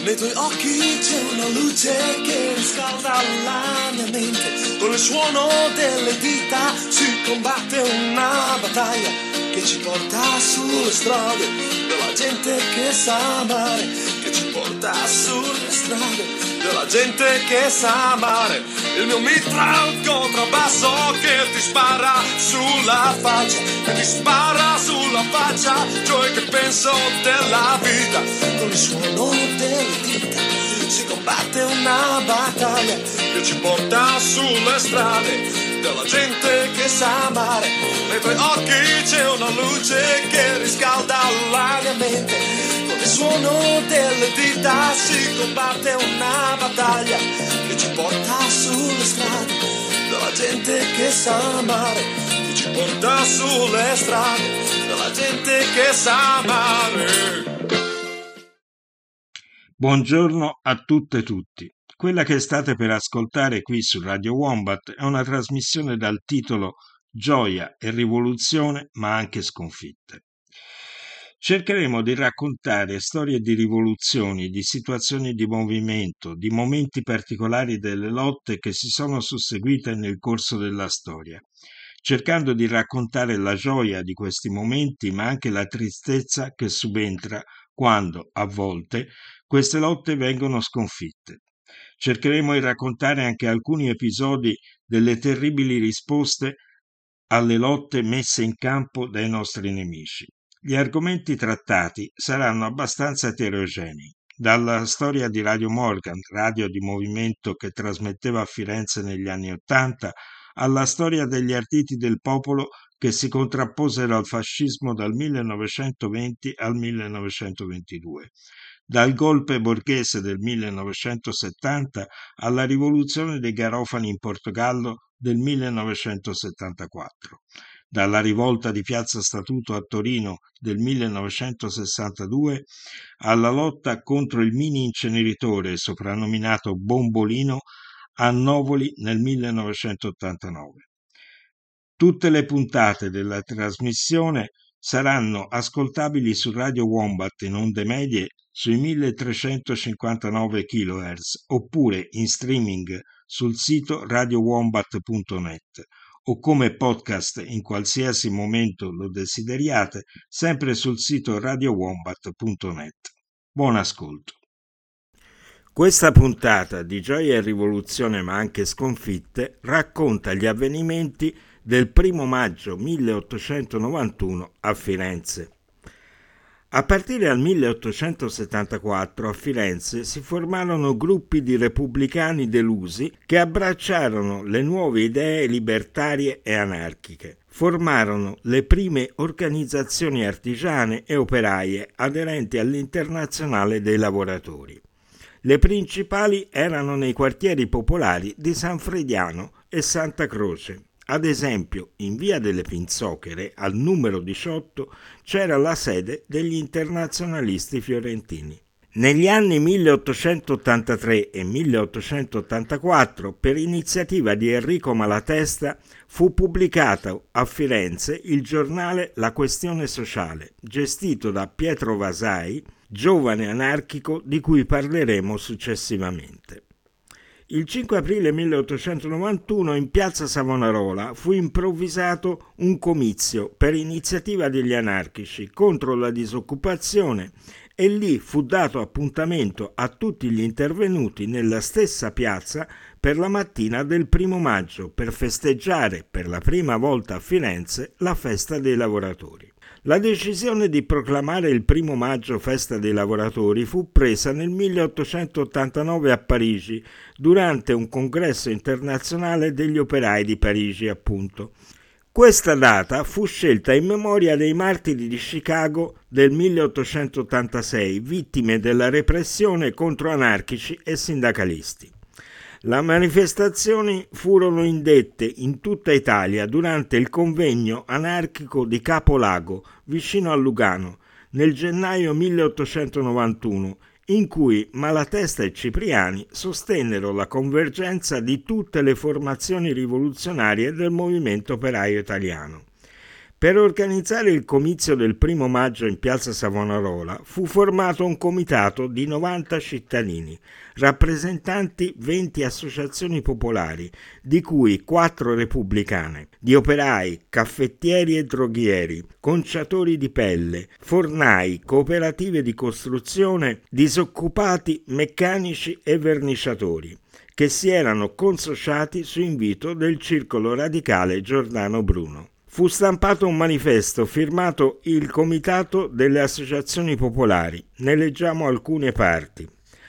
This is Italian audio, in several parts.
Nei tuoi occhi c'è una luce che riscalda la mia mente. Con il suono delle dita si combatte una battaglia che ci porta sulle strade della gente che sa amare, che ci porta sulle strade della gente che sa amare. Il mio mitra è un contrabbasso che ti spara sulla faccia, che ti spara sulla faccia, cioè che penso della vita. Con il suono delle dita si combatte una battaglia che ci porta sulle strade della gente che sa amare. Nei tuoi occhi c'è una luce che riscalda la mia mente. Con il suono delle dita si combatte una battaglia che ci porta sulle strade della gente che sa amare, che ci porta sulle strade della gente che sa amare. Buongiorno a tutte e tutti. Quella che state per ascoltare qui su Radio Wombat è una trasmissione dal titolo Gioia e rivoluzione, ma anche sconfitte. Cercheremo di raccontare storie di rivoluzioni, di situazioni di movimento, di momenti particolari delle lotte che si sono susseguite nel corso della storia, cercando di raccontare la gioia di questi momenti, ma anche la tristezza che subentra quando, a volte, queste lotte vengono sconfitte. Cercheremo di raccontare anche alcuni episodi delle terribili risposte alle lotte messe in campo dai nostri nemici. Gli argomenti trattati saranno abbastanza eterogenei, dalla storia di Radio Morgan, radio di movimento che trasmetteva a Firenze negli anni '80, alla storia degli arditi del popolo che si contrapposero al fascismo dal 1920 al 1922. Dal golpe borghese del 1970 alla rivoluzione dei Garofani in Portogallo del 1974, dalla rivolta di Piazza Statuto a Torino del 1962 alla lotta contro il mini inceneritore soprannominato Bombolino a Novoli nel 1989. Tutte le puntate della trasmissione saranno ascoltabili su Radio Wombat in onde medie sui 1359 kHz oppure in streaming sul sito radiowombat.net o come podcast in qualsiasi momento lo desideriate, sempre sul sito radiowombat.net. Buon ascolto. Questa puntata di Gioia e Rivoluzione ma anche sconfitte racconta gli avvenimenti del 1 maggio 1891 a Firenze. A partire dal 1874 a Firenze si formarono gruppi di repubblicani delusi che abbracciarono le nuove idee libertarie e anarchiche. Formarono le prime organizzazioni artigiane e operaie aderenti all'Internazionale dei lavoratori. Le principali erano nei quartieri popolari di San Frediano e Santa Croce. Ad esempio, in via delle Pinzochere, al numero 18, c'era la sede degli internazionalisti fiorentini. Negli anni 1883 e 1884, per iniziativa di Enrico Malatesta, fu pubblicato a Firenze il giornale La Questione Sociale, gestito da Pietro Vasai, giovane anarchico di cui parleremo successivamente. Il 5 aprile 1891 in piazza Savonarola fu improvvisato un comizio per iniziativa degli anarchici contro la disoccupazione e lì fu dato appuntamento a tutti gli intervenuti nella stessa piazza per la mattina del 1 maggio per festeggiare per la prima volta a Firenze la festa dei lavoratori. La decisione di proclamare il 1 maggio festa dei lavoratori fu presa nel 1889 a Parigi, durante un congresso internazionale degli operai di Parigi, appunto. Questa data fu scelta in memoria dei martiri di Chicago del 1886, vittime della repressione contro anarchici e sindacalisti. Le manifestazioni furono indette in tutta Italia durante il convegno anarchico di Capolago, vicino a Lugano, nel gennaio 1891, in cui Malatesta e Cipriani sostennero la convergenza di tutte le formazioni rivoluzionarie del movimento operaio italiano. Per organizzare il comizio del 1° maggio in piazza Savonarola fu formato un comitato di 90 cittadini, rappresentanti 20 associazioni popolari, di cui 4 repubblicane, di operai, caffettieri e droghieri, conciatori di pelle, fornai, cooperative di costruzione, disoccupati, meccanici e verniciatori, che si erano consociati su invito del Circolo Radicale Giordano Bruno. Fu stampato un manifesto firmato il Comitato delle Associazioni Popolari. Ne leggiamo alcune parti.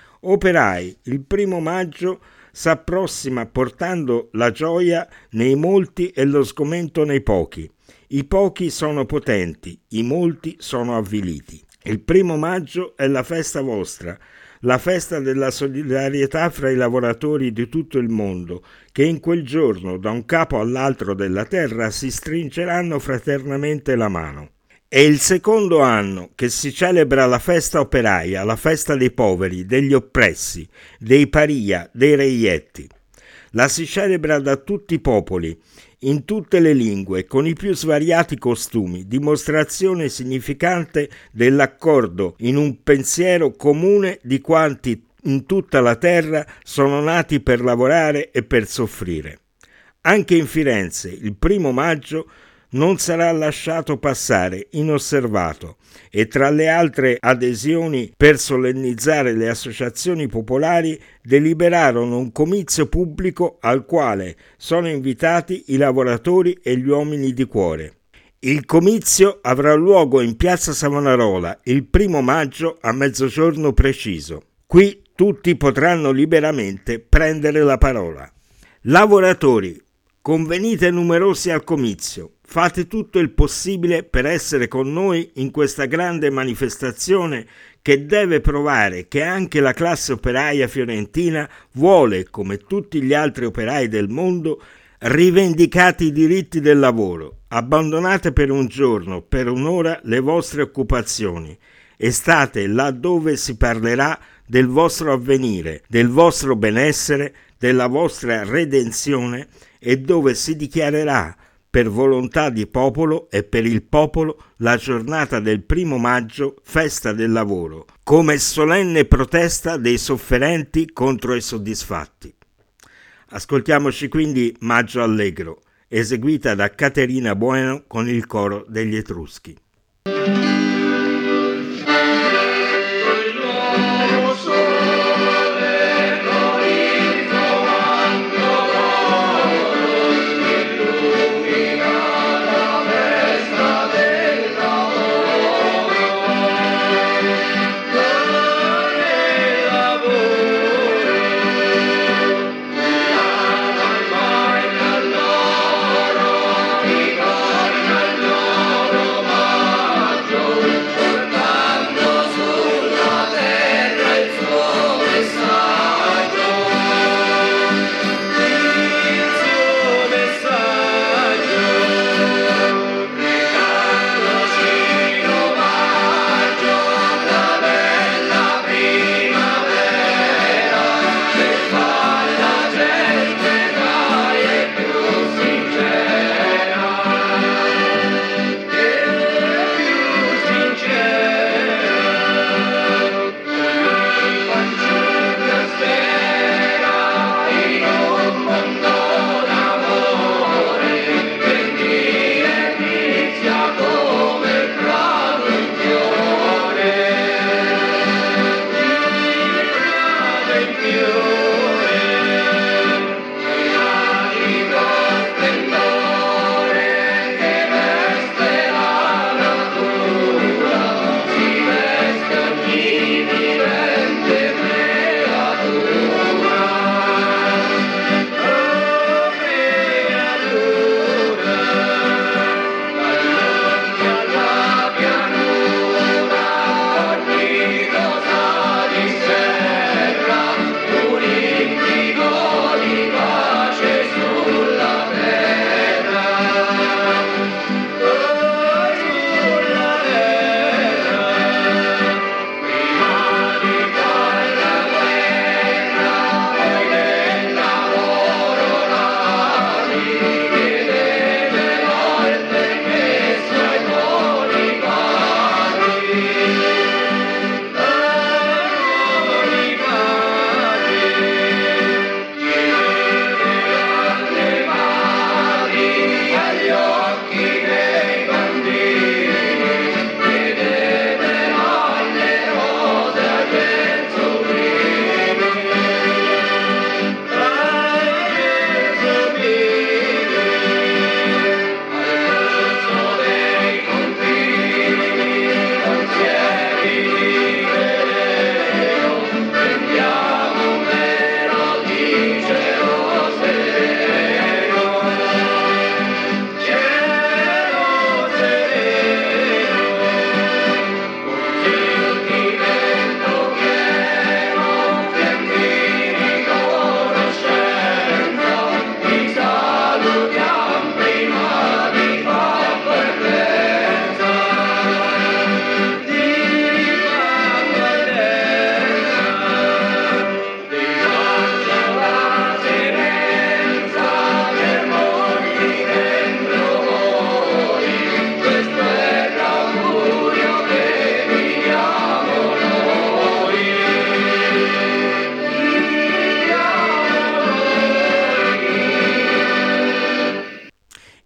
Operai, il 1° maggio s'approssima portando la gioia nei molti e lo sgomento nei pochi. I pochi sono potenti, i molti sono avviliti. Il 1° maggio è la festa vostra, la festa della solidarietà fra i lavoratori di tutto il mondo, che in quel giorno da un capo all'altro della terra si stringeranno fraternamente la mano. È il 2° anno che si celebra la festa operaia, la festa dei poveri, degli oppressi, dei paria, dei reietti. La si celebra da tutti i popoli, in tutte le lingue, con i più svariati costumi, dimostrazione significante dell'accordo in un pensiero comune di quanti in tutta la terra sono nati per lavorare e per soffrire. Anche in Firenze, il 1° maggio non sarà lasciato passare inosservato e tra le altre adesioni per solennizzare le associazioni popolari deliberarono un comizio pubblico al quale sono invitati i lavoratori e gli uomini di cuore. Il comizio avrà luogo in piazza Savonarola il 1° maggio a mezzogiorno preciso. Qui tutti potranno liberamente prendere la parola. Lavoratori, convenite numerosi al comizio. Fate tutto il possibile per essere con noi in questa grande manifestazione che deve provare che anche la classe operaia fiorentina vuole, come tutti gli altri operai del mondo, rivendicate i diritti del lavoro. Abbandonate per un giorno, per un'ora, le vostre occupazioni e state là dove si parlerà del vostro avvenire, del vostro benessere, della vostra redenzione e dove si dichiarerà per volontà di popolo e per il popolo la giornata del 1° maggio, festa del lavoro, come solenne protesta dei sofferenti contro i soddisfatti. Ascoltiamoci quindi Maggio Allegro, eseguita da Caterina Bueno con il coro degli Etruschi. Roma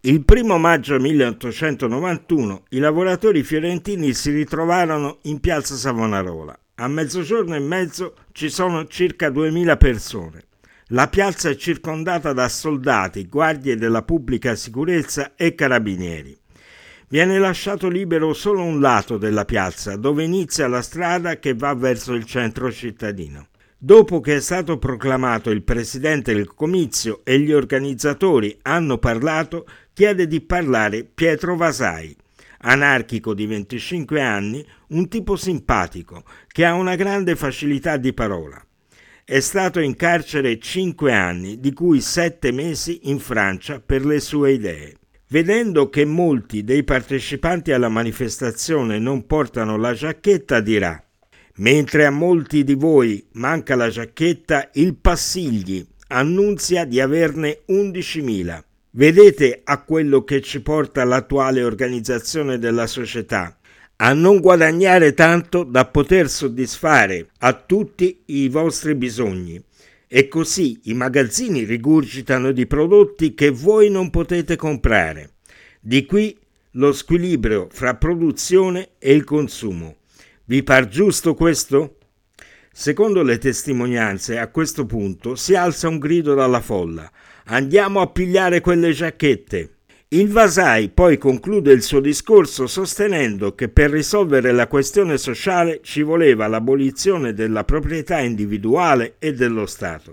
Il 1 maggio 1891 i lavoratori fiorentini si ritrovarono in piazza Savonarola. A mezzogiorno e mezzo ci sono circa 2000 persone. La piazza è circondata da soldati, guardie della pubblica sicurezza e carabinieri. Viene lasciato libero solo un lato della piazza, dove inizia la strada che va verso il centro cittadino. Dopo che è stato proclamato il presidente del comizio e gli organizzatori hanno parlato, chiede di parlare Pietro Vasai, anarchico di 25 anni, un tipo simpatico, che ha una grande facilità di parola. È stato in carcere 5 anni, di cui 7 mesi in Francia per le sue idee. Vedendo che molti dei partecipanti alla manifestazione non portano la giacchetta, dirà: mentre a molti di voi manca la giacchetta, il Passigli annunzia di averne 11.000. Vedete a quello che ci porta l'attuale organizzazione della società, a non guadagnare tanto da poter soddisfare a tutti i vostri bisogni. E così i magazzini rigurgitano di prodotti che voi non potete comprare. Di qui lo squilibrio fra produzione e il consumo. Vi par giusto questo? Secondo le testimonianze, a questo punto si alza un grido dalla folla: andiamo a pigliare quelle giacchette. Il Vasai poi conclude il suo discorso sostenendo che per risolvere la questione sociale ci voleva l'abolizione della proprietà individuale e dello Stato.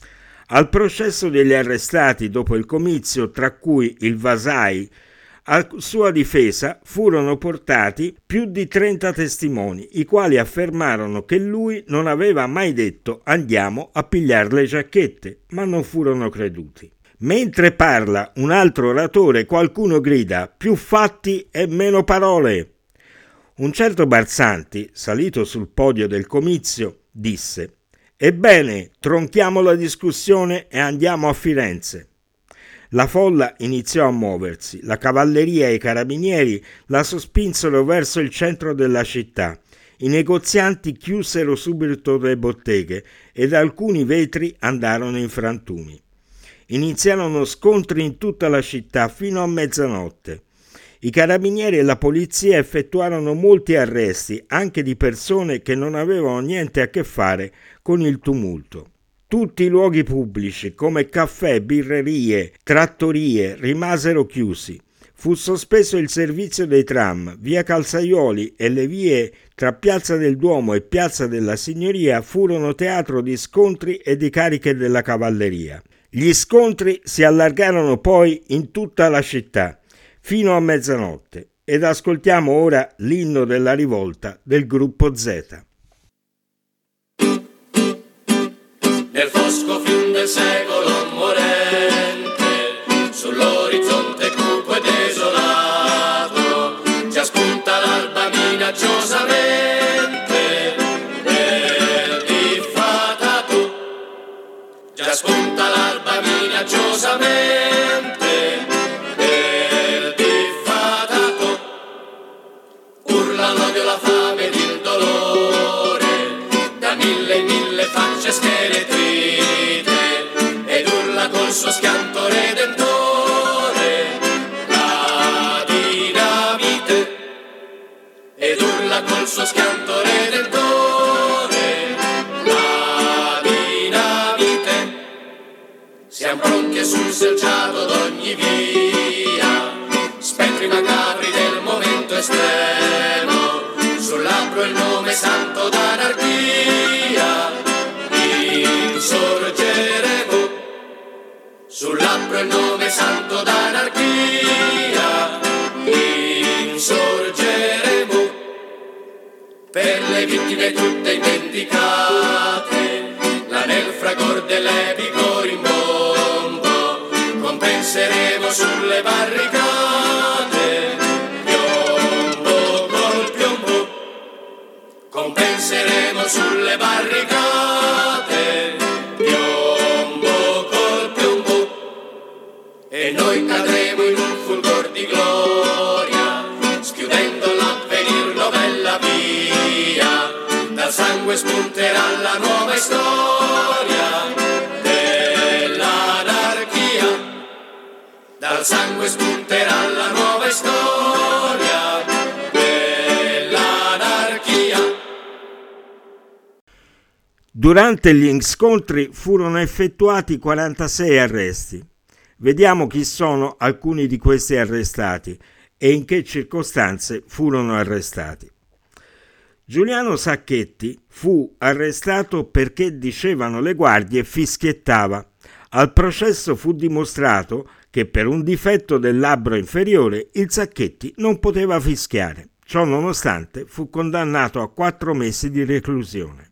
Al processo degli arrestati dopo il comizio, tra cui il Vasai, a sua difesa furono portati più di 30 testimoni, i quali affermarono che lui non aveva mai detto andiamo a pigliare le giacchette, ma non furono creduti. Mentre parla un altro oratore, qualcuno grida più fatti e meno parole. Un certo Barzanti, salito sul podio del comizio, disse: ebbene, tronchiamo la discussione e andiamo a Firenze. La folla iniziò a muoversi, la cavalleria e i carabinieri la sospinsero verso il centro della città. I negozianti chiusero subito le botteghe ed alcuni vetri andarono in frantumi. Iniziarono scontri in tutta la città fino a mezzanotte. I carabinieri e la polizia effettuarono molti arresti, anche di persone che non avevano niente a che fare con il tumulto. Tutti i luoghi pubblici, come caffè, birrerie, trattorie, rimasero chiusi. Fu sospeso il servizio dei tram, via Calzaioli e le vie tra Piazza del Duomo e Piazza della Signoria furono teatro di scontri e di cariche della cavalleria. Gli scontri si allargarono poi in tutta la città, fino a mezzanotte, ed ascoltiamo ora l'inno della rivolta del gruppo Z. Nel fosco fin del secolo morente, sull'orizzonte cupo e desolato, già spunta l'alba minacciosamente, nel diffatato. Già spunta l'alba minacciosamente, nel diffatato. Urla l'odio, la fame ed il dolore, da mille facce scheletrite, ed urla col suo schianto redentore la dinamite, ed urla col suo schianto redentore la dinamite. Siamo pronti e sul selciato d'ogni via, spettri macabri del momento estremo, sul labbro il nome santo d'anarchia. Insorgeremo, sul labbro il nome santo d'anarchia. Insorgeremo, per le vittime tutte indicate, là nel fragor dell'epico rimbombo, compenseremo sulle barricate, piombo col piombo, compenseremo sulle barricate, piombo col piombo, e noi cadremo in un fulgor di gloria, schiudendo l'avvenir novella via, dal sangue spunterà la nuova storia dell'anarchia, Dal sangue spunterà la nuova storia dell'anarchia. Durante gli scontri furono effettuati 46 arresti. Vediamo chi sono alcuni di questi arrestati e in che circostanze furono arrestati. Giuliano Sacchetti fu arrestato perché, dicevano le guardie, fischiettava. Al processo fu dimostrato che per un difetto del labbro inferiore il Sacchetti non poteva fischiare. Ciò nonostante fu condannato a 4 mesi di reclusione.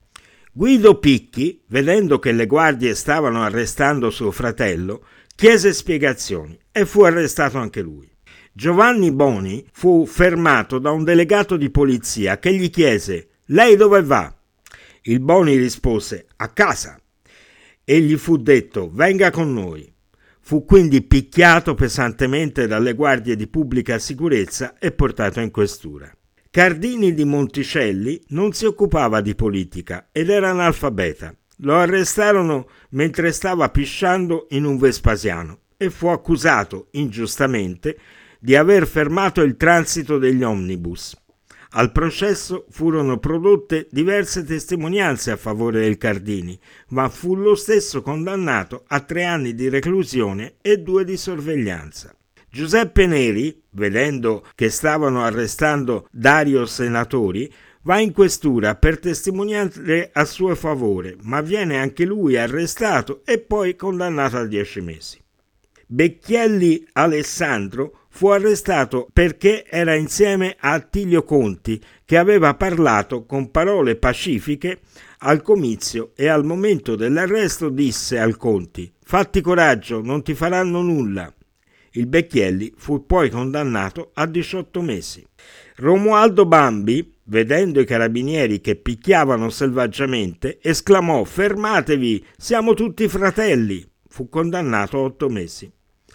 Guido Picchi, vedendo che le guardie stavano arrestando suo fratello, chiese spiegazioni e fu arrestato anche lui. Giovanni Boni fu fermato da un delegato di polizia che gli chiese: «Lei dove va?» Il Boni rispose: «A casa». E gli fu detto: «Venga con noi». Fu quindi picchiato pesantemente dalle guardie di pubblica sicurezza e portato in questura. Cardini di Monticelli non si occupava di politica ed era analfabeta. Lo arrestarono mentre stava pisciando in un Vespasiano e fu accusato, ingiustamente, di aver fermato il transito degli omnibus. Al processo furono prodotte diverse testimonianze a favore del Cardini, ma fu lo stesso condannato a 3 anni di reclusione e 2 di sorveglianza. Giuseppe Neri, vedendo che stavano arrestando Dario Senatori, va in questura per testimoniare a suo favore, ma viene anche lui arrestato e poi condannato a 10 mesi. Becchielli Alessandro fu arrestato perché era insieme a Attilio Conti, che aveva parlato con parole pacifiche al comizio, e al momento dell'arresto disse al Conti: «Fatti coraggio, non ti faranno nulla». Il Becchielli fu poi condannato a 18 mesi. Romualdo Bambi, vedendo i carabinieri che picchiavano selvaggiamente, esclamò: «Fermatevi, siamo tutti fratelli». Fu condannato a 8 mesi.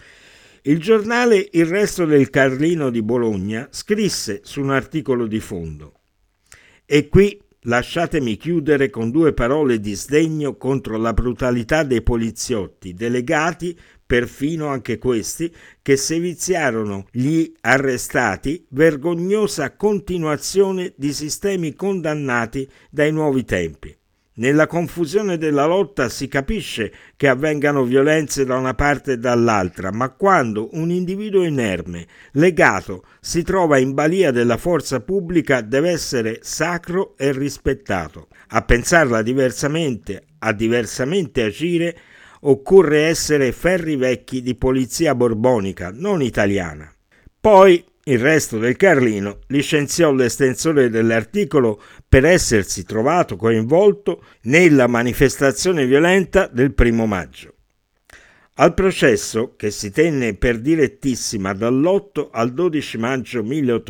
Il giornale Il Resto del Carlino di Bologna scrisse su un articolo di fondo: «E qui lasciatemi chiudere con 2 parole di sdegno contro la brutalità dei poliziotti, delegati, perfino anche questi, che seviziarono gli arrestati, vergognosa continuazione di sistemi condannati dai nuovi tempi. Nella confusione della lotta si capisce che avvengano violenze da una parte e dall'altra, ma quando un individuo inerme, legato, si trova in balia della forza pubblica deve essere sacro e rispettato. A pensarla diversamente, a diversamente agire, occorre essere ferri vecchi di polizia borbonica, non italiana». Poi Il Resto del Carlino licenziò l'estensore dell'articolo per essersi trovato coinvolto nella manifestazione violenta del 1° maggio. Al processo, che si tenne per direttissima dall'8 al 12 maggio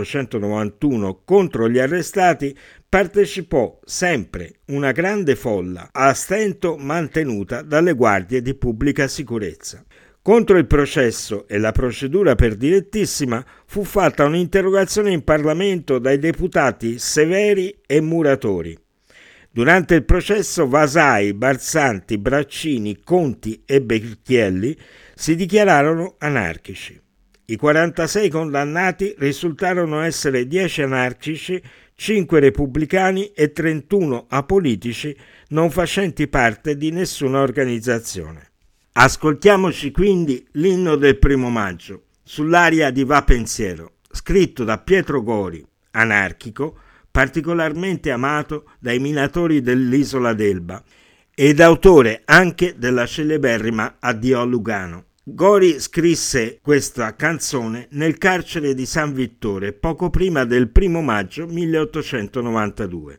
1891 contro gli arrestati, partecipò sempre una grande folla, a stento mantenuta dalle guardie di pubblica sicurezza. Contro il processo e la procedura per direttissima fu fatta un'interrogazione in Parlamento dai deputati Severi e Muratori. Durante il processo Vasai, Barzanti, Braccini, Conti e Becchielli si dichiararono anarchici. I 46 condannati risultarono essere 10 anarchici, 5 repubblicani e 31 apolitici non facenti parte di nessuna organizzazione. Ascoltiamoci quindi l'inno del 1° maggio, sull'aria di Va Pensiero, scritto da Pietro Gori, anarchico, particolarmente amato dai minatori dell'isola d'Elba ed autore anche della celeberrima Addio a Lugano. Gori scrisse questa canzone nel carcere di San Vittore poco prima del 1° maggio 1892.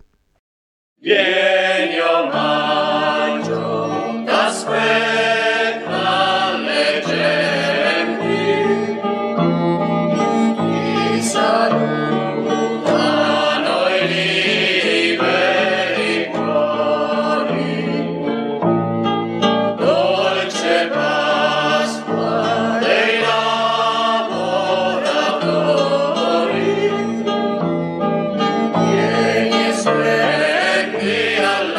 Vieni, o maggio, t'aspetta le genti, ti salutano i liberi cuori, dolce Pasqua dei lavoratori, vieni e splendi alla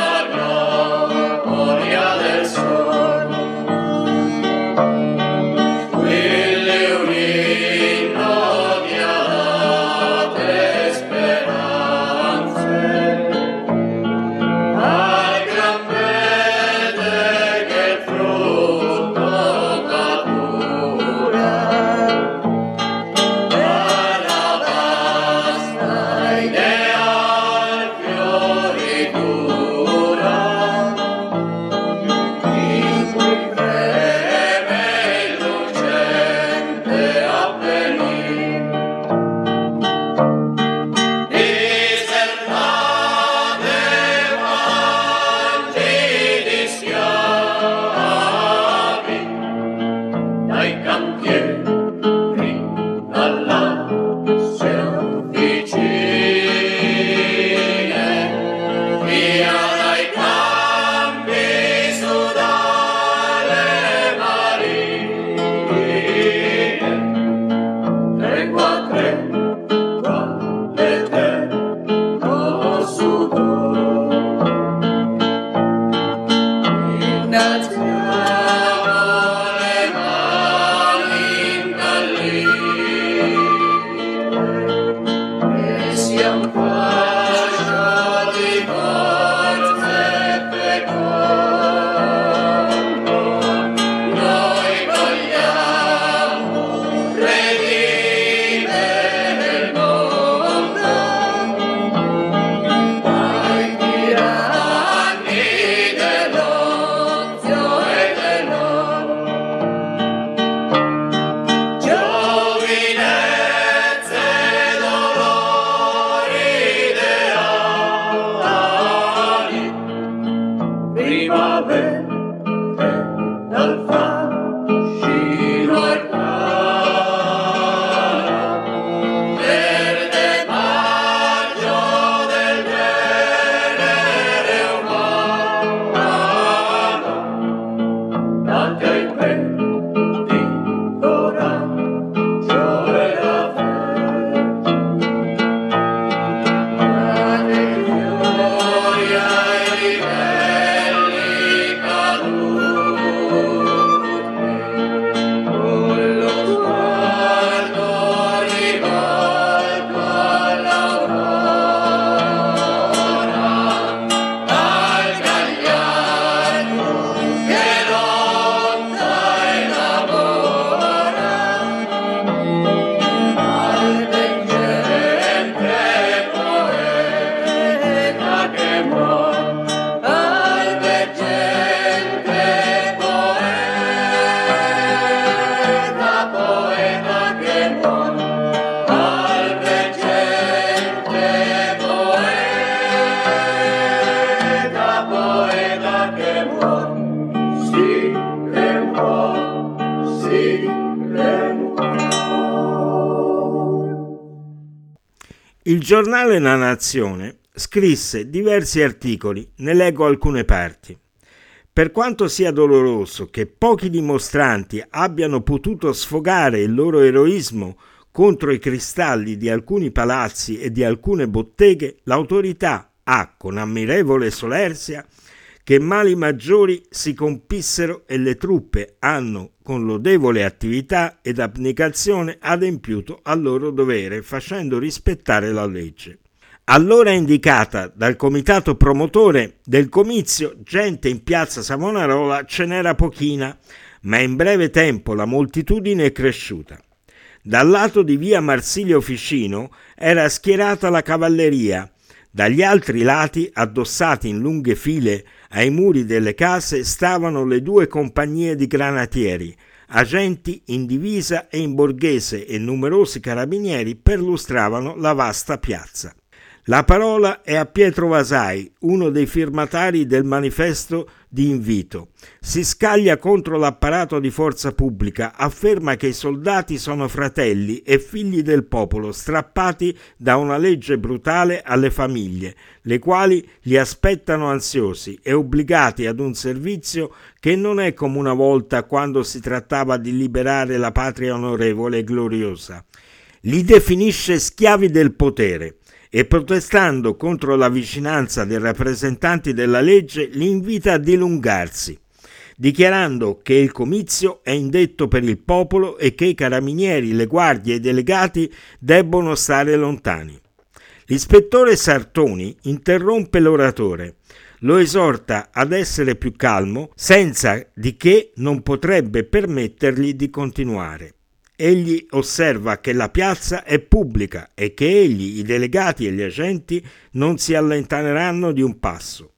Il giornale La Nazione scrisse diversi articoli, ne leggo alcune parti. Per quanto sia doloroso che pochi dimostranti abbiano potuto sfogare il loro eroismo contro i cristalli di alcuni palazzi e di alcune botteghe, l'autorità ha, con ammirevole solerzia, che mali maggiori si compissero e le truppe hanno, con lodevole attività ed abnegazione, adempiuto al loro dovere, facendo rispettare la legge. All'ora indicata dal comitato promotore del comizio, gente in piazza Savonarola ce n'era pochina, ma in breve tempo la moltitudine è cresciuta. Dal lato di via Marsilio Ficino era schierata la cavalleria, dagli altri lati, addossati in lunghe file ai muri delle case, stavano le due compagnie di granatieri, agenti in divisa e in borghese, e numerosi carabinieri perlustravano la vasta piazza. La parola è a Pietro Vasai, uno dei firmatari del manifesto di invito. Si scaglia contro l'apparato di forza pubblica, afferma che i soldati sono fratelli e figli del popolo, strappati da una legge brutale alle famiglie, le quali li aspettano ansiosi e obbligati ad un servizio che non è come una volta quando si trattava di liberare la patria onorevole e gloriosa. Li definisce schiavi del potere e, protestando contro la vicinanza dei rappresentanti della legge, li invita a dilungarsi, dichiarando che il comizio è indetto per il popolo e che i carabinieri, le guardie e i delegati debbono stare lontani. L'ispettore Sartoni interrompe l'oratore, lo esorta ad essere più calmo, senza di che non potrebbe permettergli di continuare. Egli osserva che la piazza è pubblica e che egli, i delegati e gli agenti non si allontaneranno di un passo.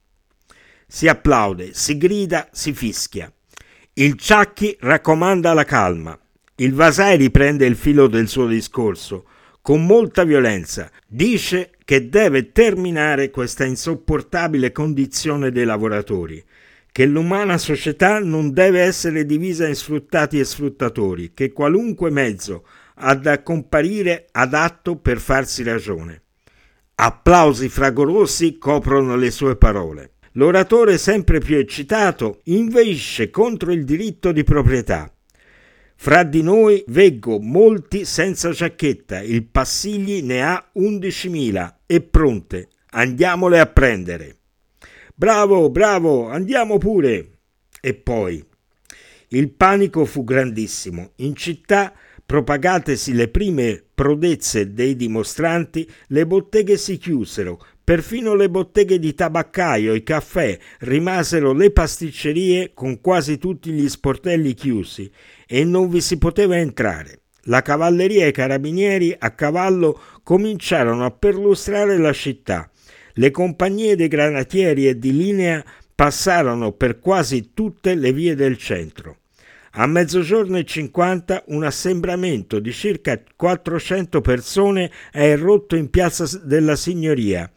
Si applaude, si grida, si fischia. Il Ciacchi raccomanda la calma. Il Vasai riprende il filo del suo discorso con molta violenza. Dice che deve terminare questa insopportabile condizione dei lavoratori, che l'umana società non deve essere divisa in sfruttati e sfruttatori, che qualunque mezzo ha da comparire adatto per farsi ragione. Applausi fragorosi coprono le sue parole. L'oratore, sempre più eccitato, inveisce contro il diritto di proprietà. Fra di noi veggo molti senza giacchetta, il Passigli ne ha 11.000 e pronte, andiamole a prendere. Bravo, bravo, andiamo pure. E poi il panico fu grandissimo. In città, propagatesi le prime prodezze dei dimostranti, le botteghe si chiusero, perfino le botteghe di tabaccaio, i caffè, rimasero le pasticcerie con quasi tutti gli sportelli chiusi e non vi si poteva entrare. La cavalleria e i carabinieri a cavallo cominciarono a perlustrare la città. Le compagnie dei granatieri e di linea passarono per quasi tutte le vie del centro. A 12:50 un assembramento di circa 400 persone è irrotto in piazza della Signoria.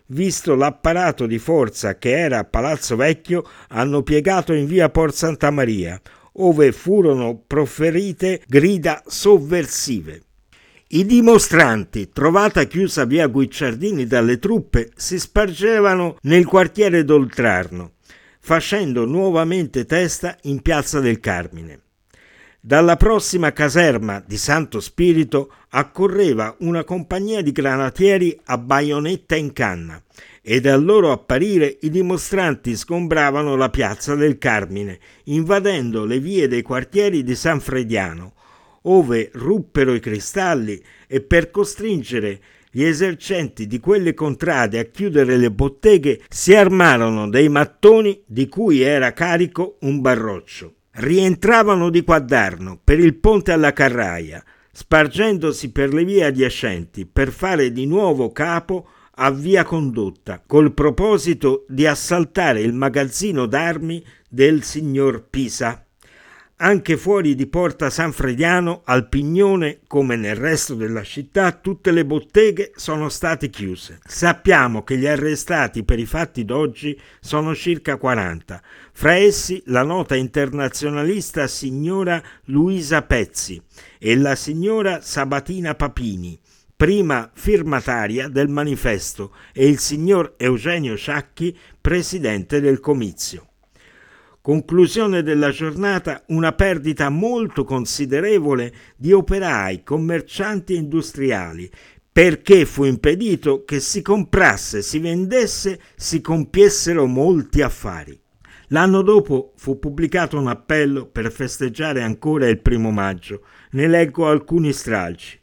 visto l'apparato di forza che era a Palazzo Vecchio, hanno piegato in via Por Santa Maria, ove furono proferite grida sovversive. I dimostranti, trovata chiusa via Guicciardini dalle truppe, si spargevano nel quartiere d'Oltrarno, facendo nuovamente testa in piazza del Carmine. Dalla prossima caserma di Santo Spirito accorreva una compagnia di granatieri a baionetta in canna e dal loro apparire i dimostranti sgombravano la piazza del Carmine, invadendo le vie dei quartieri di San Frediano, ove ruppero i cristalli e per costringere gli esercenti di quelle contrade a chiudere le botteghe si armarono dei mattoni di cui era carico un barroccio. Rientravano di Quaddarno per il ponte alla Carraia, spargendosi per le vie adiacenti per fare di nuovo capo a via Condotta, col proposito di assaltare il magazzino d'armi del signor Pisa. Anche fuori di Porta San Frediano, al Pignone, come nel resto della città, tutte le botteghe sono state chiuse. Sappiamo che gli arrestati per i fatti d'oggi sono circa 40, fra essi la nota internazionalista signora Luisa Pezzi e la signora Sabatina Papini, prima firmataria del manifesto, e il signor Eugenio Ciacchi, presidente del comizio. Conclusione della giornata: una perdita molto considerevole di operai, commercianti e industriali, perché fu impedito che si comprasse, si vendesse, si compiessero molti affari. L'anno dopo fu pubblicato un appello per festeggiare ancora il 1° maggio. Ne leggo alcuni stralci.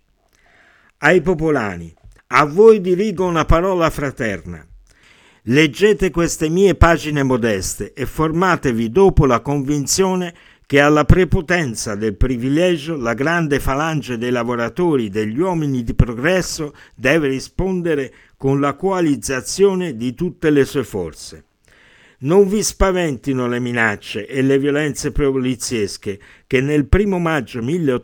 Ai popolani: a voi dirigo una parola fraterna. Leggete queste mie pagine modeste e formatevi dopo la convinzione che alla prepotenza del privilegio la grande falange dei lavoratori, degli uomini di progresso, deve rispondere con la coalizzazione di tutte le sue forze. Non vi spaventino le minacce e le violenze poliziesche che nel 1° maggio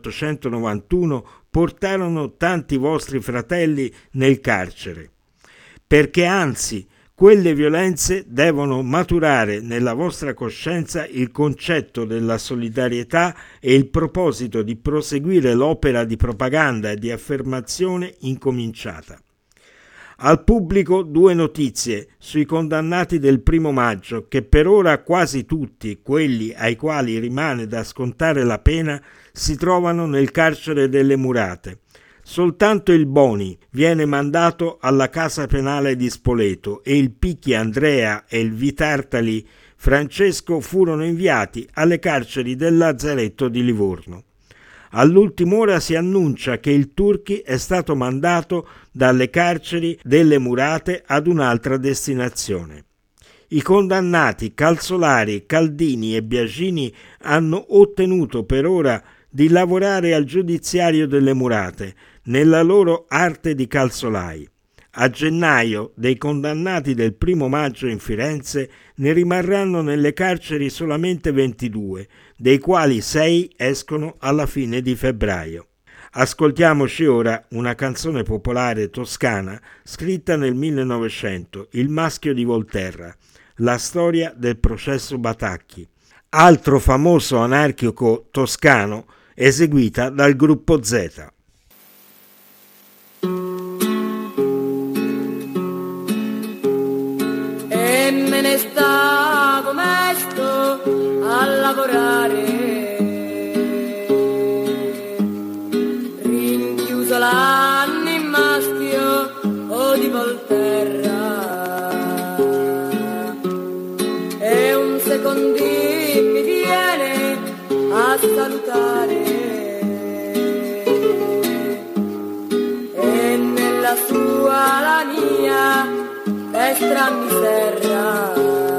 1891 portarono tanti vostri fratelli nel carcere, perché anzi quelle violenze devono maturare nella vostra coscienza il concetto della solidarietà e il proposito di proseguire l'opera di propaganda e di affermazione incominciata. Al pubblico 2 notizie sui condannati del 1° maggio, che per ora quasi tutti quelli ai quali rimane da scontare la pena si trovano nel carcere delle Murate. Soltanto il Boni viene mandato alla casa penale di Spoleto e il Picchi Andrea e il Vitartali Francesco furono inviati alle carceri del Lazzaretto di Livorno. All'ultima ora si annuncia che il Turchi è stato mandato dalle carceri delle Murate ad un'altra destinazione. I condannati Calzolari, Caldini e Biagini hanno ottenuto per ora di lavorare al giudiziario delle Murate nella loro arte di calzolai. A gennaio dei condannati del 1° maggio in Firenze ne rimarranno nelle carceri solamente 22, dei quali 6 escono alla fine di febbraio. Ascoltiamoci ora una canzone popolare toscana scritta nel 1900, Il maschio di Volterra, la storia del processo Batacchi, altro famoso anarchico toscano eseguita dal gruppo Z. E me ne stavo mesto a lavorare, rinchiuso l'anno in maschio o di Volterra, e un secondino mi viene a salutare, e nella sua la mia destra mi serra,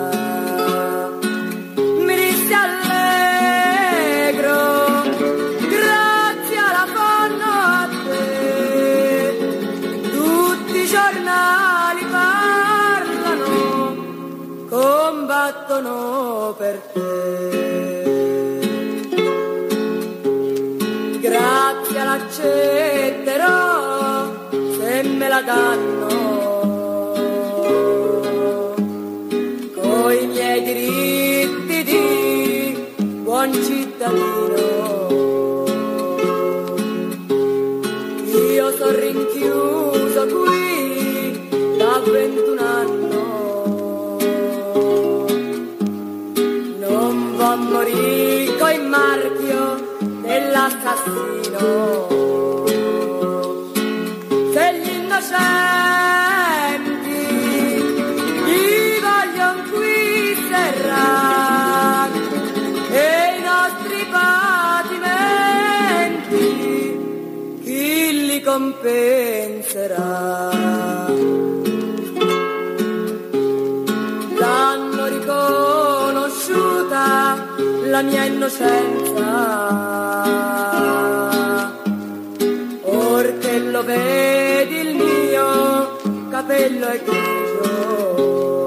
mi disse allegro, grazie alla fanno a te, tutti i giornali parlano, combattono per te, grazie l'accetterò se me la danno. miei diritti di buon cittadino. Io sono rinchiuso qui da 21 anni, non vo' morire coi marchio dell'assassino. Se gli innocenti li vogliono qui serrare e i nostri patimenti chi li compenserà? L'hanno riconosciuta la mia innocenza, or che lo vedi il mio capello è grigio.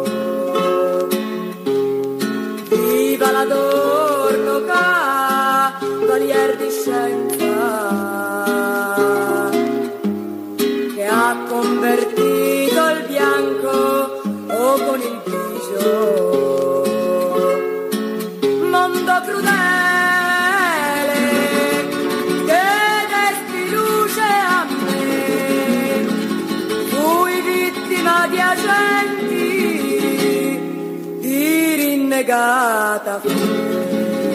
Viva l'adorno cavalier di scienza, che ha convertito il bianco con il grigio. Mondo crudele che desti luce a me, fui vittima di agenti di rinnegata fede.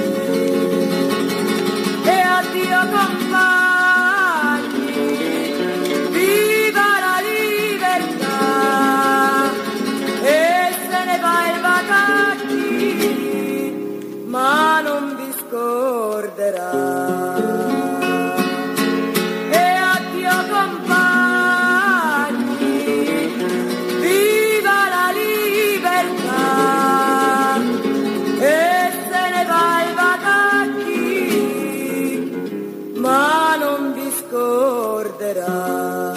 E addio compagni, viva la libertà, e se ne va il Vacacchi, ma non vi scorderà. E addio compagni, viva la libertà, e se ne va il Vacacchi, ma non vi scorderà.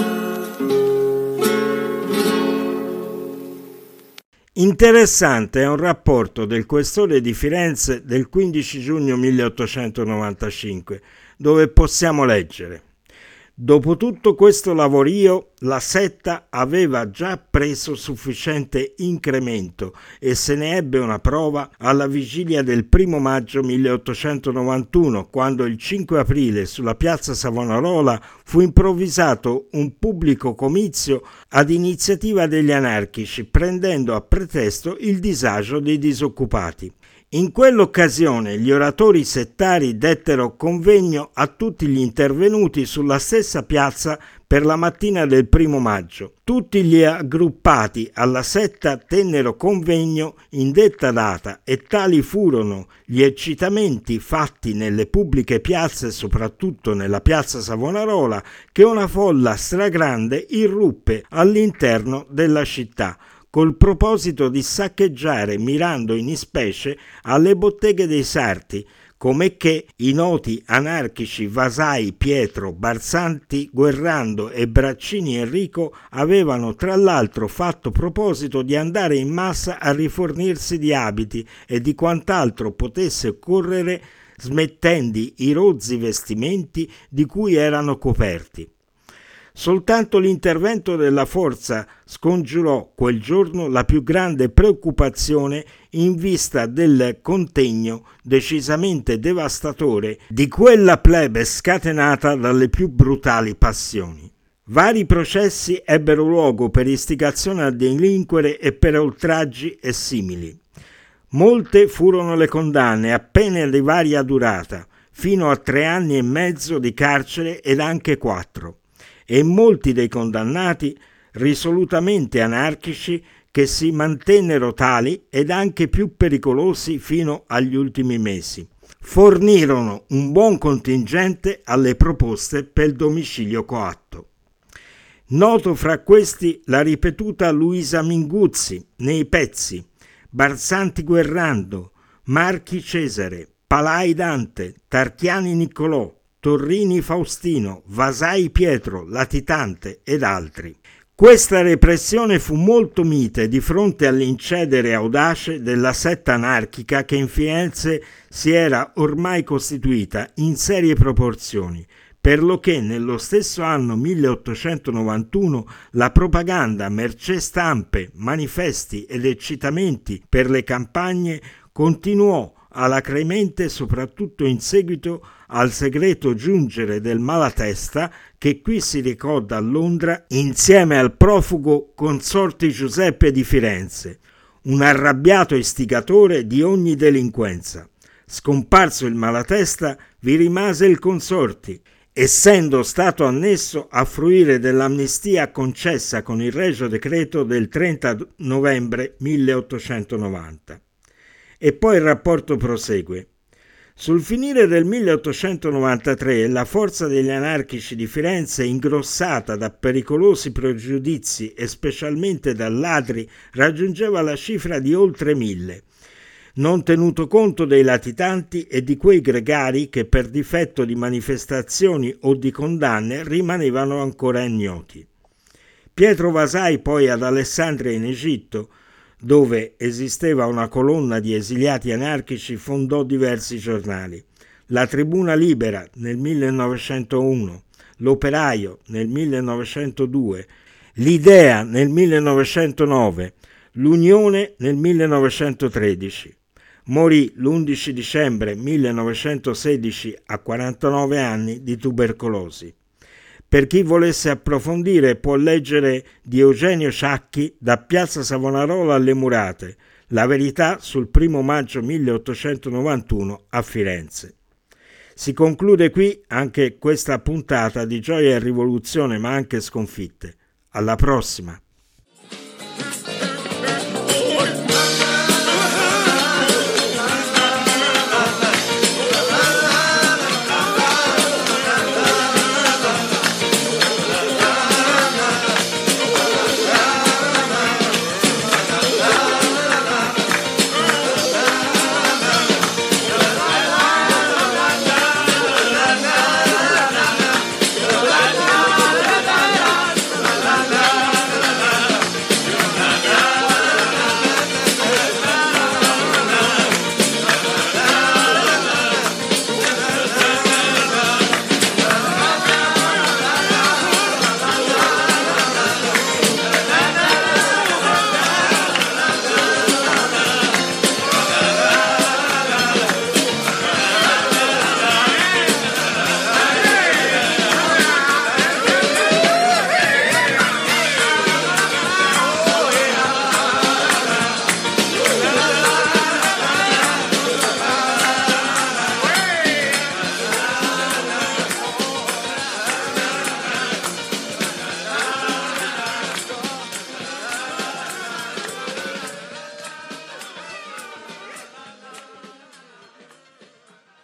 Interessante è un rapporto del questore di Firenze del 15 giugno 1895, dove possiamo leggere: dopo tutto questo lavorio, la setta aveva già preso sufficiente incremento e se ne ebbe una prova alla vigilia del 1 maggio 1891, quando il 5 aprile sulla piazza Savonarola fu improvvisato un pubblico comizio ad iniziativa degli anarchici, prendendo a pretesto il disagio dei disoccupati. In quell'occasione gli oratori settari dettero convegno a tutti gli intervenuti sulla stessa piazza per la mattina del 1 maggio. Tutti gli aggruppati alla setta tennero convegno in detta data e tali furono gli eccitamenti fatti nelle pubbliche piazze, soprattutto nella piazza Savonarola, che una folla stragrande irruppe all'interno della città, col proposito di saccheggiare, mirando in ispecie alle botteghe dei sarti, come che i noti anarchici Vasai Pietro, Barsanti Guerrando e Braccini Enrico avevano tra l'altro fatto proposito di andare in massa a rifornirsi di abiti e di quant'altro potesse occorrere, smettendo i rozzi vestimenti di cui erano coperti. Soltanto l'intervento della forza scongiurò quel giorno la più grande preoccupazione in vista del contegno decisamente devastatore di quella plebe scatenata dalle più brutali passioni. Vari processi ebbero luogo per istigazione a delinquere e per oltraggi e simili. Molte furono le condanne a pene di varia durata, fino a 3 anni e mezzo di carcere ed anche 4. E molti dei condannati risolutamente anarchici che si mantennero tali ed anche più pericolosi fino agli ultimi mesi. Fornirono un buon contingente alle proposte per il domicilio coatto. Noto fra questi la ripetuta Luisa Minguzzi nei Pezzi, Barsanti Guerrando, Marchi Cesare, Palai Dante, Tarchiani Niccolò, Torrini Faustino, Vasai Pietro, Latitante ed altri. Questa repressione fu molto mite di fronte all'incedere audace della setta anarchica che in Firenze si era ormai costituita in serie proporzioni, per lo che nello stesso anno 1891 la propaganda, mercé stampe, manifesti ed eccitamenti per le campagne, continuò alacremente, soprattutto in seguito al segreto giungere del Malatesta, che qui si recò da Londra insieme al profugo consorte Giuseppe di Firenze, un arrabbiato istigatore di ogni delinquenza. Scomparso il Malatesta, vi rimase il consorti, essendo stato annesso a fruire dell'amnistia concessa con il regio decreto del 30 novembre 1890. E poi il rapporto prosegue. Sul finire del 1893 la forza degli anarchici di Firenze, ingrossata da pericolosi pregiudizi e specialmente da ladri, raggiungeva la cifra di oltre 1000, non tenuto conto dei latitanti e di quei gregari che per difetto di manifestazioni o di condanne rimanevano ancora ignoti. Pietro Vasai poi ad Alessandria in Egitto, dove esisteva una colonna di esiliati anarchici, fondò diversi giornali. La Tribuna Libera nel 1901, L'Operaio nel 1902, L'Idea nel 1909, L'Unione nel 1913. Morì l'11 dicembre 1916 a 49 anni di tubercolosi. Per chi volesse approfondire può leggere di Eugenio Ciacchi Da piazza Savonarola alle Murate, La verità sul 1 maggio 1891 a Firenze. Si conclude qui anche questa puntata di Gioia e Rivoluzione, ma anche sconfitte. Alla prossima!